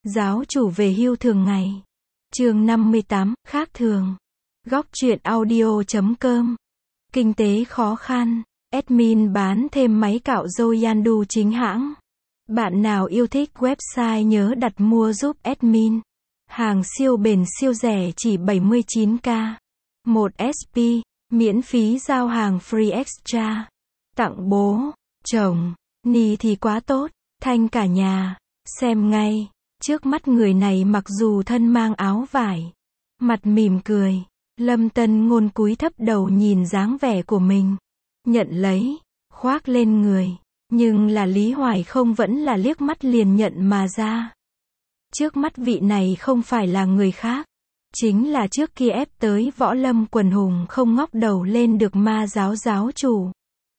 Giáo chủ về hưu thường ngày. Chương 58, khác thường. Góc truyện audio.com. Kinh tế khó khăn. Admin bán thêm máy cạo râu Yandu chính hãng. Bạn nào yêu thích website nhớ đặt mua giúp admin. Hàng siêu bền siêu rẻ chỉ 79k. 1 SP, miễn phí giao hàng free extra. Tặng bố, chồng, ni thì quá tốt, thanh cả nhà. Xem ngay, trước mắt người này mặc dù thân mang áo vải, mặt mỉm cười. Lâm Tân Ngôn cúi thấp đầu nhìn dáng vẻ của mình. Nhận lấy, khoác lên người. Nhưng là Lý Hoài không vẫn là liếc mắt liền nhận mà ra. Trước mắt vị này không phải là người khác. Chính là trước kia ép tới võ lâm quần hùng không ngóc đầu lên được ma giáo giáo chủ.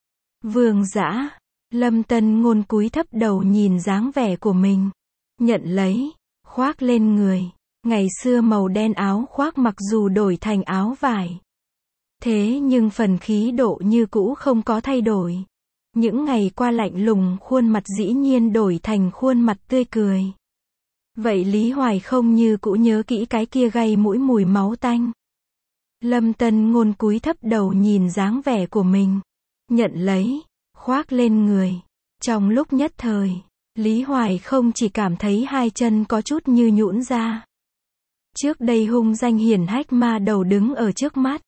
Vương Dã. Lâm Tân Ngôn cúi thấp đầu nhìn dáng vẻ của mình. Nhận lấy, khoác lên người. Ngày xưa màu đen áo khoác mặc dù đổi thành áo vải. Thế nhưng phần khí độ như cũ không có thay đổi. Những ngày qua lạnh lùng khuôn mặt dĩ nhiên đổi thành khuôn mặt tươi cười. Vậy Lý Hoài không như cũ nhớ kỹ cái kia gây mũi mùi máu tanh. Lâm Tân Ngôn cúi thấp đầu nhìn dáng vẻ của mình. Nhận lấy, khoác lên người. Trong lúc nhất thời, Lý Hoài không chỉ cảm thấy hai chân có chút như nhũn ra. Trước đây hung danh hiển hách ma đầu đứng ở trước mắt.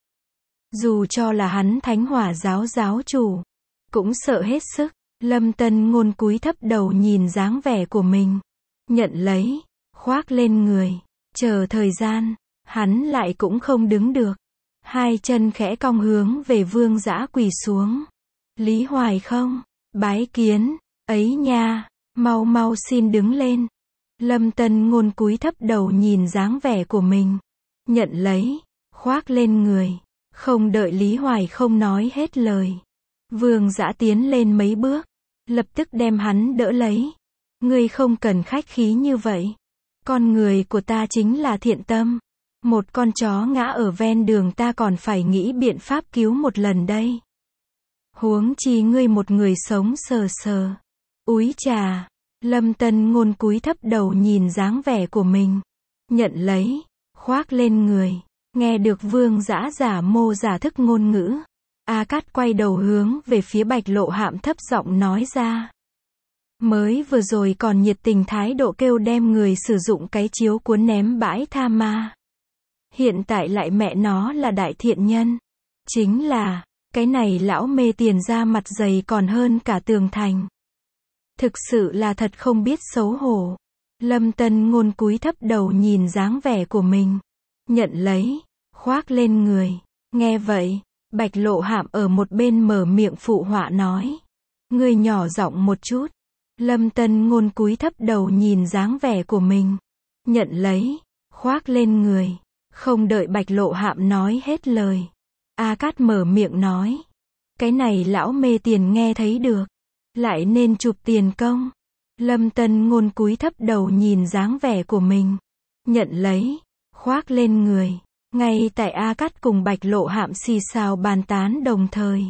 Dù cho là hắn Thánh Hỏa giáo giáo chủ, cũng sợ hết sức. Lâm Tân Ngôn cúi thấp đầu nhìn dáng vẻ của mình. Nhận lấy, khoác lên người. Chờ thời gian, hắn lại cũng không đứng được. Hai chân khẽ cong hướng về Vương Dã quỳ xuống. Lý Hoài không, bái kiến, ấy nha, mau mau xin đứng lên. Lâm Tân Ngôn cúi thấp đầu nhìn dáng vẻ của mình. Nhận lấy, khoác lên người. Không đợi Lý Hoài không nói hết lời. Vương Dã tiến lên mấy bước, lập tức đem hắn đỡ lấy. Ngươi không cần khách khí như vậy. Con người của ta chính là thiện tâm. Một con chó ngã ở ven đường ta còn phải nghĩ biện pháp cứu một lần đây. Huống chi ngươi một người sống sờ sờ. Úi chà. Lâm Tân Ngôn cúi thấp đầu nhìn dáng vẻ của mình. Nhận lấy, khoác lên người. Nghe được Vương Dã giả mô giả thức ngôn ngữ. A Cát quay đầu hướng về phía Bạch Lộ Hạm thấp giọng nói ra. Mới vừa rồi còn nhiệt tình thái độ kêu đem người sử dụng cái chiếu cuốn ném bãi tha ma. Hiện tại lại mẹ nó là đại thiện nhân. Chính là, cái này lão mê tiền ra mặt dày còn hơn cả tường thành. Thực sự là thật không biết xấu hổ. Lâm Tân Ngôn cúi thấp đầu nhìn dáng vẻ của mình. Nhận lấy, khoác lên người. Nghe vậy, Bạch Lộ Hạm ở một bên mở miệng phụ họa nói. Ngươi nhỏ giọng một chút. Lâm Tân Ngôn cúi thấp đầu nhìn dáng vẻ của mình. Nhận lấy, khoác lên người. Không đợi Bạch Lộ Hạm nói hết lời. A Cát mở miệng nói. Cái này lão mê tiền nghe thấy được. Lại nên chụp tiền công. Lâm Tân Ngôn cúi thấp đầu nhìn dáng vẻ của mình. Nhận lấy, khoác lên người. Ngay tại A Cát cùng Bạch Lộ Hạm xì xào bàn tán đồng thời.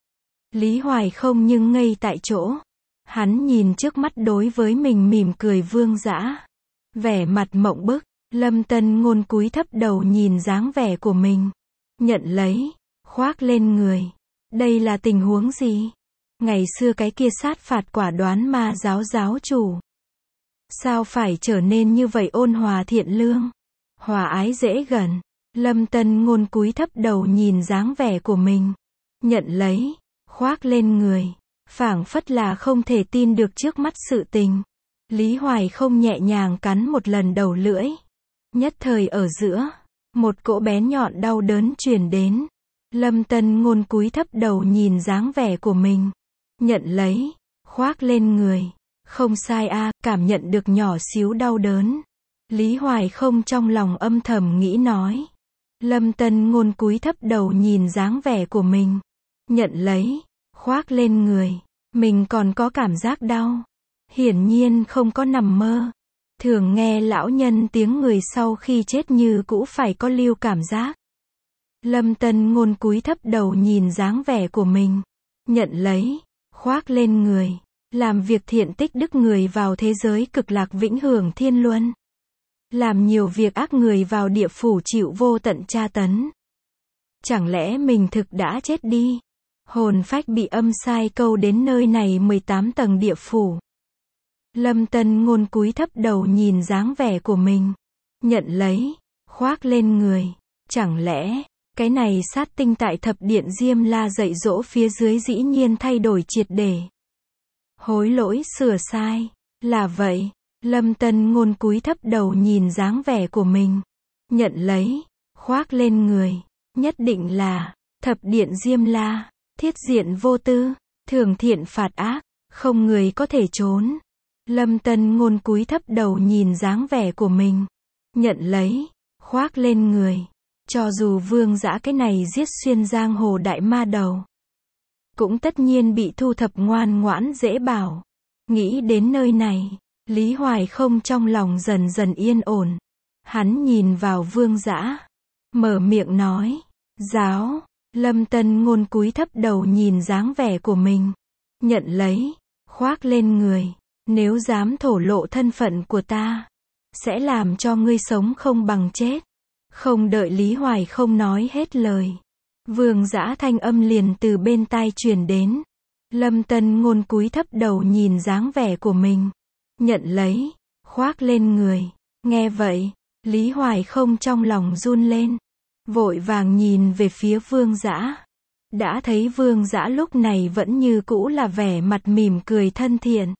Lý Hoài không nhưng ngây tại chỗ. Hắn nhìn trước mắt đối với mình mỉm cười Vương Dã. Vẻ mặt mộng bức. Lâm Tân Ngôn cúi thấp đầu nhìn dáng vẻ của mình. Nhận lấy, khoác lên người. Đây là tình huống gì? Ngày xưa cái kia sát phạt quả đoán ma giáo giáo chủ. Sao phải trở nên như vậy ôn hòa thiện lương? Hòa ái dễ gần. Lâm Tân Ngôn cúi thấp đầu nhìn dáng vẻ của mình. Nhận lấy, khoác lên người. Phảng phất là không thể tin được trước mắt sự tình. Lý Hoài không nhẹ nhàng cắn một lần đầu lưỡi. Nhất thời ở giữa, một cỗ bén nhọn đau đớn truyền đến. Lâm Tân Ngôn cúi thấp đầu nhìn dáng vẻ của mình. Nhận lấy, khoác lên người. Không sai a, cảm nhận được nhỏ xíu đau đớn. Lý Hoài không trong lòng âm thầm nghĩ nói. Lâm Tân Ngôn cúi thấp đầu nhìn dáng vẻ của mình. Nhận lấy, khoác lên người. Mình còn có cảm giác đau. Hiển nhiên không có nằm mơ. Thường nghe lão nhân tiếng người sau khi chết như cũ phải có lưu cảm giác. Lâm Tân Ngôn cúi thấp đầu nhìn dáng vẻ của mình. Nhận lấy, khoác lên người. Làm việc thiện tích đức người vào thế giới cực lạc vĩnh hưởng thiên luân. làm nhiều việc ác người vào địa phủ chịu vô tận tra tấn. Chẳng lẽ mình thực đã chết đi? Hồn phách bị âm sai câu đến nơi này 18 tầng địa phủ. Lâm Tân Ngôn cúi thấp đầu nhìn dáng vẻ của mình. Nhận lấy, khoác lên người. Chẳng lẽ, cái này sát tinh tại thập điện Diêm La dạy dỗ phía dưới dĩ nhiên thay đổi triệt để. Hối lỗi sửa sai. Là vậy. Lâm Tân Ngôn cúi thấp đầu nhìn dáng vẻ của mình. Nhận lấy, khoác lên người. Nhất định là, thập điện Diêm La, thiết diện vô tư, thường thiện phạt ác, không người có thể trốn. Lâm Tân Ngôn cúi thấp đầu nhìn dáng vẻ của mình. Nhận lấy, khoác lên người. Cho dù Vương Dã cái này giết xuyên giang hồ đại ma đầu, cũng tất nhiên bị thu thập ngoan ngoãn dễ bảo. Nghĩ đến nơi này, Lý Hoài Không trong lòng dần dần yên ổn. Hắn nhìn vào Vương Dã, mở miệng nói, giáo. Lâm Tân Ngôn cúi thấp đầu nhìn dáng vẻ của mình. Nhận lấy, khoác lên người. Nếu dám thổ lộ thân phận của ta, sẽ làm cho ngươi sống không bằng chết. Không đợi Lý Hoài Không nói hết lời, Vương Dã thanh âm liền từ bên tai truyền đến. Lâm Tân Ngôn cúi thấp đầu nhìn dáng vẻ của mình. Nhận lấy, khoác lên người. Nghe vậy, Lý Hoài Không trong lòng run lên. Vội vàng nhìn về phía Vương Dã. Đã thấy Vương Dã lúc này vẫn như cũ là vẻ mặt mỉm cười thân thiện.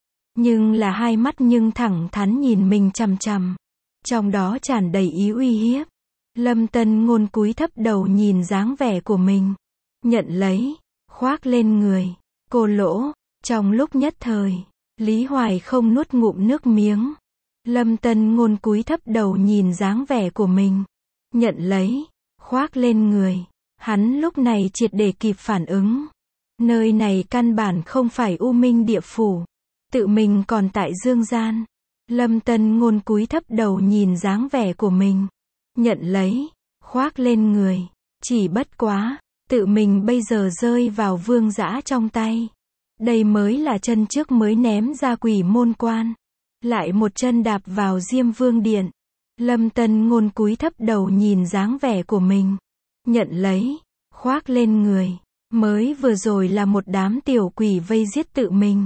Nhưng là hai mắt nhưng thẳng thắn nhìn mình chằm chằm. Trong đó tràn đầy ý uy hiếp. Lâm Tân Ngôn cúi thấp đầu nhìn dáng vẻ của mình. Nhận lấy, khoác lên người. Cô lỗ. Trong lúc nhất thời, Lý Hoài Không nuốt ngụm nước miếng. Lâm Tân Ngôn cúi thấp đầu nhìn dáng vẻ của mình. Nhận lấy, khoác lên người. Hắn lúc này triệt để kịp phản ứng. Nơi này căn bản không phải U Minh địa phủ. Tự mình còn tại dương gian. Lâm Tân Ngôn cúi thấp đầu nhìn dáng vẻ của mình. Nhận lấy, khoác lên người. Chỉ bất quá, tự mình bây giờ rơi vào Vương Dã trong tay. Đây mới là chân trước mới ném ra Quỷ Môn Quan. Lại một chân đạp vào Diêm Vương Điện. Lâm Tân Ngôn cúi thấp đầu nhìn dáng vẻ của mình. Nhận lấy, khoác lên người. Mới vừa rồi là một đám tiểu quỷ vây giết tự mình.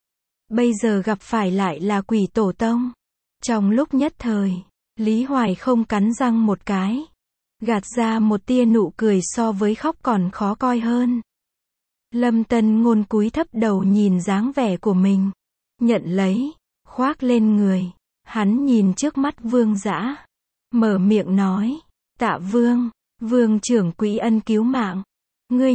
Bây giờ gặp phải lại là quỷ tổ tông. Trong lúc nhất thời, Lý Hoài Không cắn răng một cái. Gạt ra một tia nụ cười so với khóc còn khó coi hơn. Lâm Tân Ngôn cúi thấp đầu nhìn dáng vẻ của mình. Nhận lấy, khoác lên người. Hắn nhìn trước mắt Vương Dã. Mở miệng nói. Tạ Vương, Vương trưởng quỹ ân cứu mạng. Ngươi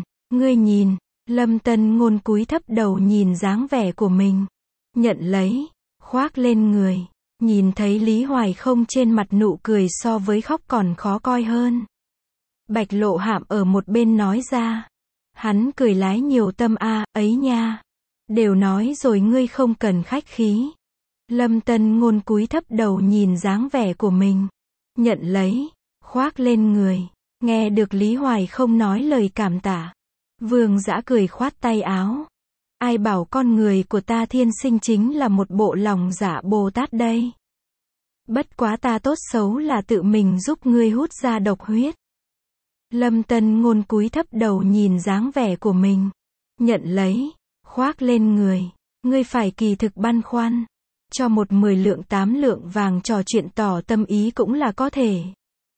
nhìn. Lâm Tân Ngôn cúi thấp đầu nhìn dáng vẻ của mình. Nhận lấy, khoác lên người. Nhìn thấy Lý Hoài Không trên mặt nụ cười so với khóc còn khó coi hơn. Bạch Lộ Hạm ở một bên nói ra. Hắn cười lái nhiều tâm ấy nha. Đều nói rồi ngươi không cần khách khí. Lâm Tân Ngôn cúi thấp đầu nhìn dáng vẻ của mình. Nhận lấy, khoác lên người. Nghe được Lý Hoài Không nói lời cảm tạ. Vương Dã cười khoát tay áo. Ai bảo con người của ta thiên sinh chính là một bộ lòng dạ Bồ Tát đây. Bất quá ta tốt xấu là tự mình giúp ngươi hút ra độc huyết. Lâm Tân Ngôn cúi thấp đầu nhìn dáng vẻ của mình. Nhận lấy, khoác lên người. Ngươi phải kỳ thực băn khoăn. Cho một 10 lượng 8 lượng vàng trò chuyện tỏ tâm ý cũng là có thể.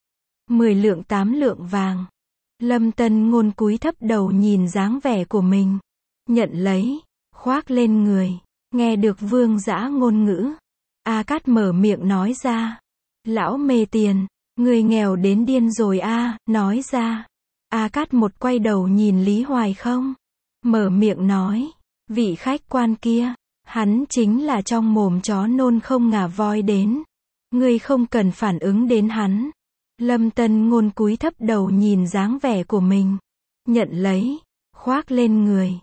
10 lượng 8 lượng vàng. Lâm Tân Ngôn cúi thấp đầu nhìn dáng vẻ của mình. Nhận lấy, khoác lên người. Nghe được Vương Dã ngôn ngữ. A Cát mở miệng nói ra. Lão mê tiền, người nghèo đến điên rồi nói ra. A Cát một quay đầu nhìn Lý Hoài Không. Mở miệng nói. Vị khách quan kia, hắn chính là trong mồm chó nôn không ngà voi đến. Ngươi không cần phản ứng đến hắn. Lâm Tân Ngôn cúi thấp đầu nhìn dáng vẻ của mình. Nhận lấy, khoác lên người.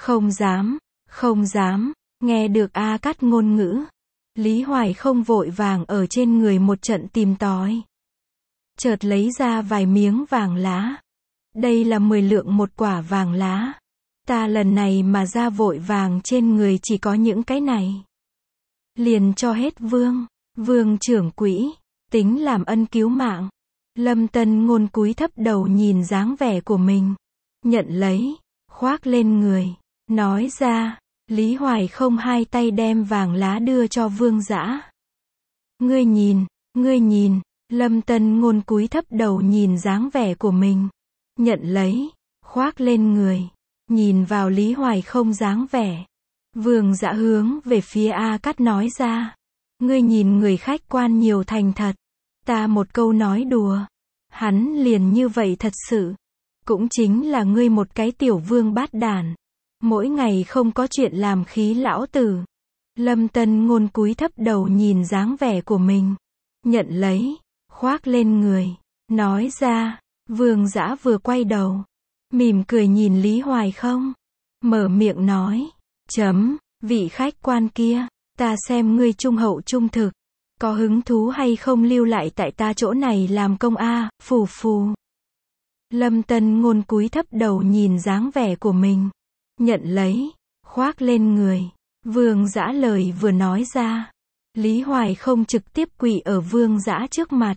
Không dám, nghe được A Cát ngôn ngữ. Lý Hoài Không vội vàng ở trên người một trận tìm tòi. Chợt lấy ra vài miếng vàng lá. Đây là 10 lượng một quả vàng lá. Ta lần này mà ra vội vàng trên người chỉ có những cái này. Liền cho hết Vương Vương trưởng quỹ, tính làm ân cứu mạng. Lâm Tân Ngôn cúi thấp đầu nhìn dáng vẻ của mình. Nhận lấy, khoác lên người, nói ra. Lý Hoài không hai tay đem vàng lá đưa cho Vương Dã. Ngươi nhìn, Lâm Tân Ngôn cúi thấp đầu nhìn dáng vẻ của mình. Nhận lấy, khoác lên người, nhìn vào Lý Hoài không dáng vẻ. Vương Dã hướng về phía A Cát nói ra. Ngươi nhìn người khách quan nhiều thành thật. Ta một câu nói đùa. Hắn liền như vậy thật sự. Cũng chính là ngươi một cái tiểu vương bát đản. Mỗi ngày không có chuyện làm khí lão tử. Lâm Tân Ngôn cúi thấp đầu nhìn dáng vẻ của mình. Nhận lấy, khoác lên người, nói ra. Vương Dã vừa quay đầu, mỉm cười nhìn Lý Hoài không. Mở miệng nói. Vị khách quan kia, ta xem ngươi trung hậu trung thực. Có hứng thú hay không lưu lại tại ta chỗ này làm công a, phù phù. Lâm Tân Ngôn cúi thấp đầu nhìn dáng vẻ của mình. Nhận lấy, khoác lên người. Vương Dã lời vừa nói ra. Lý Hoài không trực tiếp quỳ ở Vương Dã trước mặt.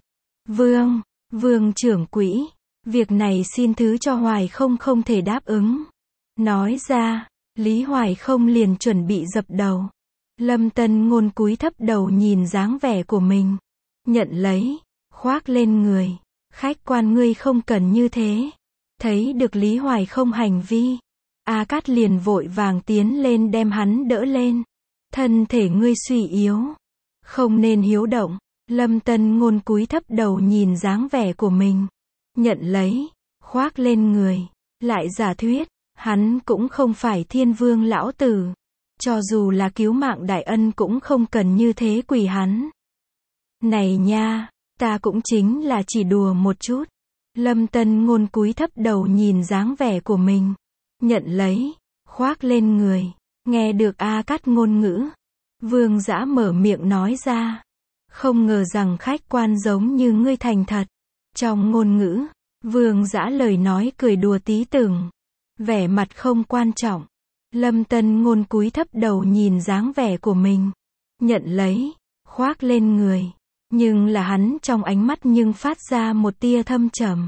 Vương trưởng quỹ, việc này xin thứ cho Hoài không thể đáp ứng. Nói ra, Lý Hoài không liền chuẩn bị dập đầu. Lâm Tân Ngôn cúi thấp đầu nhìn dáng vẻ của mình. Nhận lấy, khoác lên người. Khách quan ngươi không cần như thế. Thấy được Lý Hoài không hành vi. A Cát liền vội vàng tiến lên đem hắn đỡ lên. Thân thể ngươi suy yếu. Không nên hiếu động. Lâm Tân Ngôn cúi thấp đầu nhìn dáng vẻ của mình. Nhận lấy, khoác lên người. Lại giả thuyết, hắn cũng không phải thiên vương lão tử. Cho dù là cứu mạng đại ân cũng không cần như thế quỳ hắn. Này nha, ta cũng chính là chỉ đùa một chút. Lâm Tân Ngôn cúi thấp đầu nhìn dáng vẻ của mình. Nhận lấy, khoác lên người. Nghe được A Cát ngôn ngữ. Vương Dã mở miệng nói ra. Không ngờ rằng khách quan giống như ngươi thành thật. Trong ngôn ngữ, Vương Dã lời nói cười đùa tí tưởng. Vẻ mặt không quan trọng. Lâm Tân Ngôn cúi thấp đầu nhìn dáng vẻ của mình. Nhận lấy, khoác lên người. Nhưng là hắn trong ánh mắt nhưng phát ra một tia thâm trầm.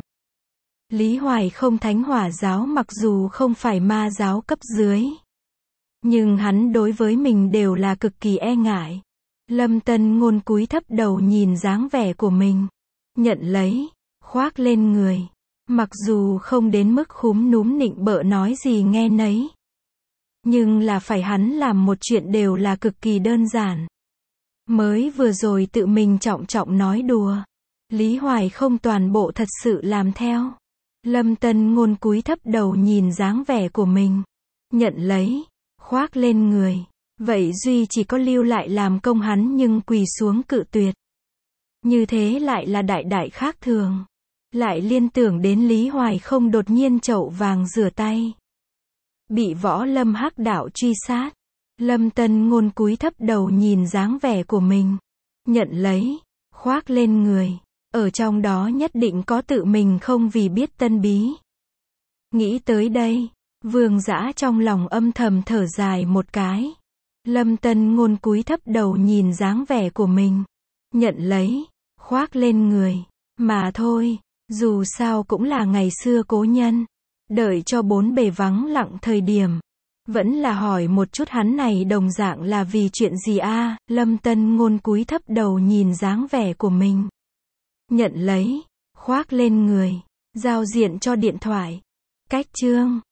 Lý Hoài không thánh hỏa giáo mặc dù không phải ma giáo cấp dưới. Nhưng hắn đối với mình đều là cực kỳ e ngại. Lâm Tân Ngôn cúi thấp đầu nhìn dáng vẻ của mình. Nhận lấy, khoác lên người. Mặc dù không đến mức khúm núm nịnh bợ nói gì nghe nấy. Nhưng là phải hắn làm một chuyện đều là cực kỳ đơn giản. Mới vừa rồi tự mình trọng nói đùa. Lý Hoài không toàn bộ thật sự làm theo. Lâm Tân Ngôn cúi thấp đầu nhìn dáng vẻ của mình. Nhận lấy, khoác lên người. Vậy duy chỉ có lưu lại làm công hắn nhưng quỳ xuống cự tuyệt. Như thế lại là đại khác thường. Lại liên tưởng đến Lý Hoài không đột nhiên chậu vàng rửa tay. Bị Võ Lâm Hắc đạo truy sát. Lâm Tân Ngôn cúi thấp đầu nhìn dáng vẻ của mình. Nhận lấy, khoác lên người. Ở trong đó nhất định có tự mình không vì biết tân bí. Nghĩ tới đây, Vương Dã trong lòng âm thầm thở dài một cái. Lâm Tân Ngôn cúi thấp đầu nhìn dáng vẻ của mình. Nhận lấy, khoác lên người. Mà thôi, dù sao cũng là ngày xưa cố nhân. Đợi cho bốn bề vắng lặng thời điểm. Vẫn là hỏi một chút hắn này đồng dạng là vì chuyện gì a? Lâm Tân Ngôn cúi thấp đầu nhìn dáng vẻ của mình. Nhận lấy, khoác lên người. Giao diện cho điện thoại. Cách chương